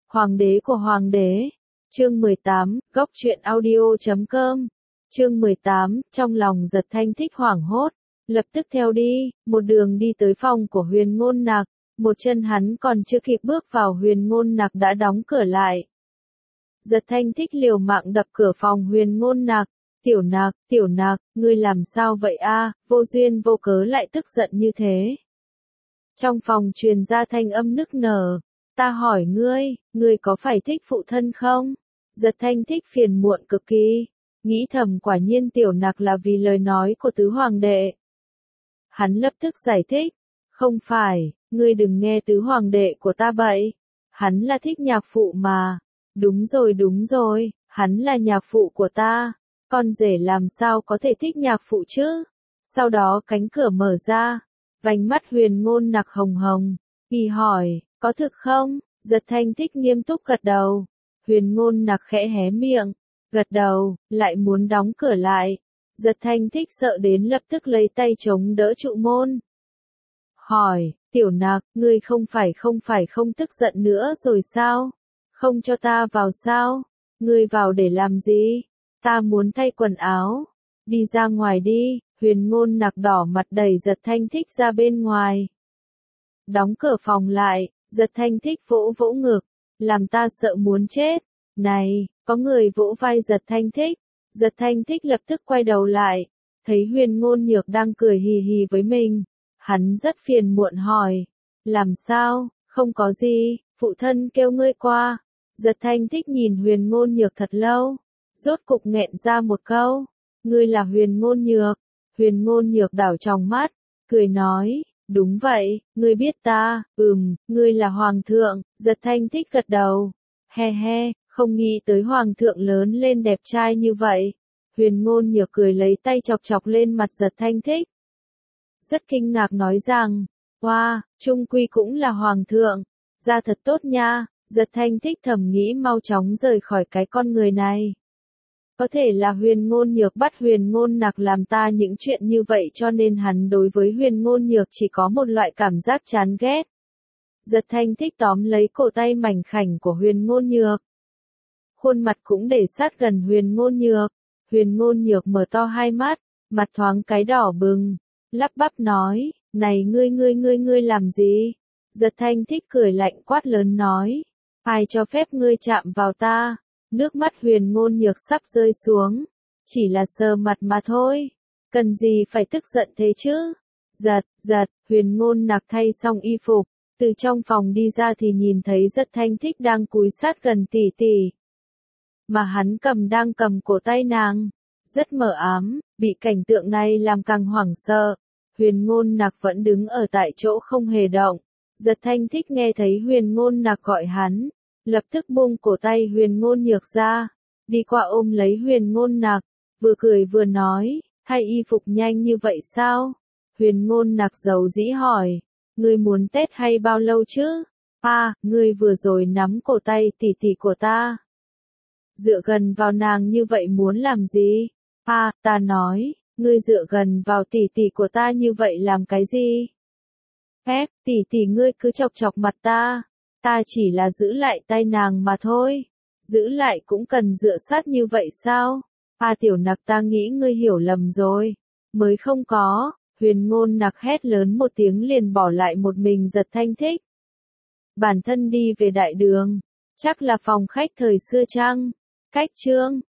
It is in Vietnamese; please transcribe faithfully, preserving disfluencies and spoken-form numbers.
Hoàng đế của hoàng đế. Chương mười tám, góc truyện audio chấm com. Chương mười tám, trong lòng Giật Thanh Thích hoảng hốt, lập tức theo đi, một đường đi tới phòng của Huyền Ngôn Nạc, một chân hắn còn chưa kịp bước vào Huyền Ngôn Nạc đã đóng cửa lại. Giật Thanh Thích liều mạng đập cửa phòng Huyền Ngôn Nạc, "Tiểu Nạc, Tiểu Nạc, ngươi làm sao vậy a, vô duyên vô cớ lại tức giận như thế." Trong phòng truyền ra thanh âm nức nở, "Ta hỏi ngươi, ngươi có phải thích phụ thân không?" Giật Thanh Thích phiền muộn cực kỳ, nghĩ thầm quả nhiên Tiểu Nạc là vì lời nói của tứ hoàng đệ. Hắn lập tức giải thích, "Không phải, ngươi đừng nghe tứ hoàng đệ của ta bậy, hắn là thích nhạc phụ mà." "Đúng rồi đúng rồi, hắn là nhạc phụ của ta, con rể làm sao có thể thích nhạc phụ chứ?" Sau đó cánh cửa mở ra, vành mắt Huyền Ngôn Nạc hồng hồng, kỳ hỏi, "Có thực không?" Giật Thanh Thích nghiêm túc gật đầu. Huyền Ngôn Nạc khẽ hé miệng, gật đầu, lại muốn đóng cửa lại. Giật Thanh Thích sợ đến lập tức lấy tay chống đỡ trụ môn. Hỏi, "Tiểu Nạc, ngươi không phải không phải không tức giận nữa rồi sao? Không cho ta vào sao? Ngươi vào để làm gì? Ta muốn thay quần áo. Đi ra ngoài đi." Huyền Ngôn Nạc đỏ mặt đẩy Giật Thanh Thích ra bên ngoài. Đóng cửa phòng lại, Giật Thanh Thích vỗ vỗ ngực, "Làm ta sợ muốn chết." "Này!" Có người vỗ vai Giật Thanh Thích. Giật Thanh Thích lập tức quay đầu lại, thấy Huyền Ngôn Nhược đang cười hì hì với mình. Hắn rất phiền muộn hỏi, "Làm sao?" "Không có gì, phụ thân kêu ngươi qua." Giật Thanh Thích nhìn Huyền Ngôn Nhược thật lâu, rốt cục nghẹn ra một câu, "Ngươi là Huyền Ngôn Nhược?" Huyền Ngôn Nhược đảo tròng mắt, cười nói, "Đúng vậy, ngươi biết ta." "Ừm, ngươi là hoàng thượng." Giật Thanh Thích gật đầu, "He he, không nghĩ tới hoàng thượng lớn lên đẹp trai như vậy." Huyền Ngôn Nhược cười lấy tay chọc chọc lên mặt Giật Thanh Thích, rất kinh ngạc nói rằng, "Wow, trung quy cũng là hoàng thượng, da thật tốt nha." Giật Thanh Thích thầm nghĩ mau chóng rời khỏi cái con người này. Có thể là Huyền Ngôn Nhược bắt Huyền Ngôn Nạc làm ta những chuyện như vậy cho nên hắn đối với Huyền Ngôn Nhược chỉ có một loại cảm giác chán ghét. Giật Thanh Thích tóm lấy cổ tay mảnh khảnh của Huyền Ngôn Nhược. Khuôn mặt cũng để sát gần Huyền Ngôn Nhược. Huyền Ngôn Nhược mở to hai mắt, mặt thoáng cái đỏ bừng, lắp bắp nói, "Này ngươi ngươi ngươi ngươi làm gì?" Giật Thanh Thích cười lạnh quát lớn nói, "Ai cho phép ngươi chạm vào ta?" Nước mắt Huyền Ngôn Nhược sắp rơi xuống, "Chỉ là sờ mặt mà thôi, cần gì phải tức giận thế chứ?" Giật, giật, Huyền Ngôn Nạc thay xong y phục, từ trong phòng đi ra thì nhìn thấy Giật Thanh Thích đang cúi sát gần tỷ tỷ. Mà hắn cầm đang cầm cổ tay nàng, rất mờ ám, bị cảnh tượng này làm càng hoảng sợ. Huyền Ngôn Nạc vẫn đứng ở tại chỗ không hề động. Giật Thanh Thích nghe thấy Huyền Ngôn Nạc gọi hắn, lập tức buông cổ tay Huyền Ngôn Nhược ra, đi qua ôm lấy Huyền Ngôn Nạc, vừa cười vừa nói, "Thay y phục nhanh như vậy sao?" Huyền Ngôn Nạc giấu dĩ hỏi, "Ngươi muốn Tết hay bao lâu chứ?" "À, ngươi vừa rồi nắm cổ tay tỷ tỷ của ta, dựa gần vào nàng như vậy muốn làm gì?" "À, ta nói, ngươi dựa gần vào tỷ tỷ của ta như vậy làm cái gì?" "Ép, tỷ tỷ ngươi cứ chọc chọc mặt ta, ta chỉ là giữ lại tay nàng mà thôi." "Giữ lại cũng cần dựa sát như vậy sao?" "À Tiểu Nạc, ta nghĩ ngươi hiểu lầm rồi." "Mới không có." Huyền Ngôn Nạc hét lớn một tiếng liền bỏ lại một mình Giật Thanh Thích. Bản thân đi về đại đường, chắc là phòng khách thời xưa chăng? Cách chương